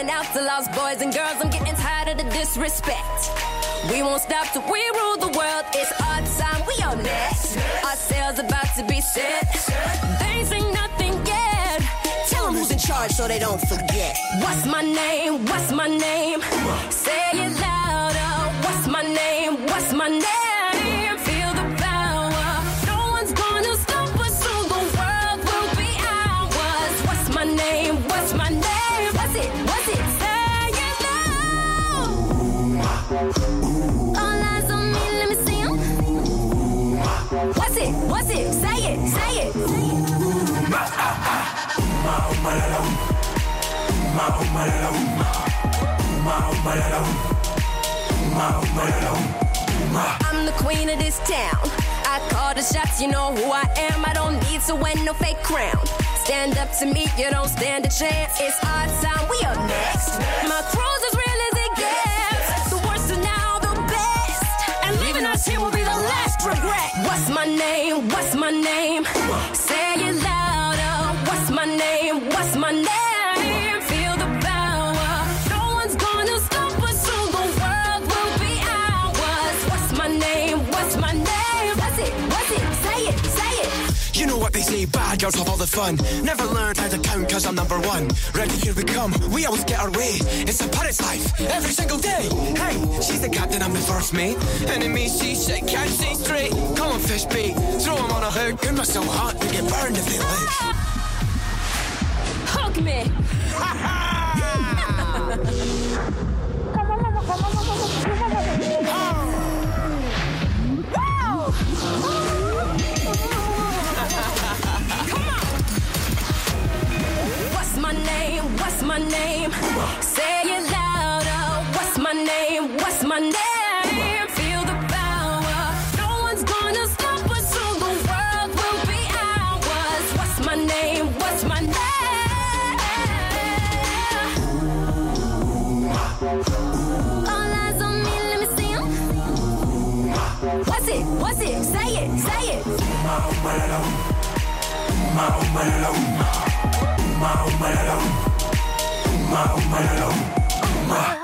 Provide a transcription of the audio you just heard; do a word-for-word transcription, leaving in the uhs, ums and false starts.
calling out to lost boys and girls. I'm getting tired of the disrespect. We won't stop till we rule the world. It's our time, we are next. Our sails about to be set. They ain't seen nothing yet. Tell them who's in charge so they don't forget. What's my name? What's my name? Say it louder. What's my name? What's my name? Feel the power. No one's gonna stop us, so the world will be ours. What's my name? What's my name? What's it? What's it? Say it now. All eyes on me, let me see 'em. What's it? What's it? Say it. Say it. I'm the queen of this town. I call the shots, you know who I am. I don't need to wear no fake crown. Stand up to me, you don't stand a chance. It's our time, we are next. My crew's as real as it gets. The worst are now the best. And leaving us here will be the last regret. What's my name? What's my name? Say it louder. What's my name? What's my name? Feel the power. No one's gonna stop us, so the world will be ours. What's my name? What's my name? What's it? What's it? Say it. Say it. You know what they say, bad girls have all the fun. Never learned how to count cause I'm number one. Ready, here we come, we always get our way. It's a pirate's life, every single day. Hey, she's the captain, I'm the first mate. Enemy seasick, can't see straight. Come on, fish bait, throw him on a hook. It must so hot, we get burned if they live. Hook me. What's my name? What's my name? Say it louder. What's my name? What's my name? Feel the power. No one's gonna stop us, so the world will be ours. What's my name? What's my name? All eyes on me, let me see 'em. What's it? What's it? Say it. Say it. Ma, ma, ma, ma, ma, ma, ma, ma, ma, ma.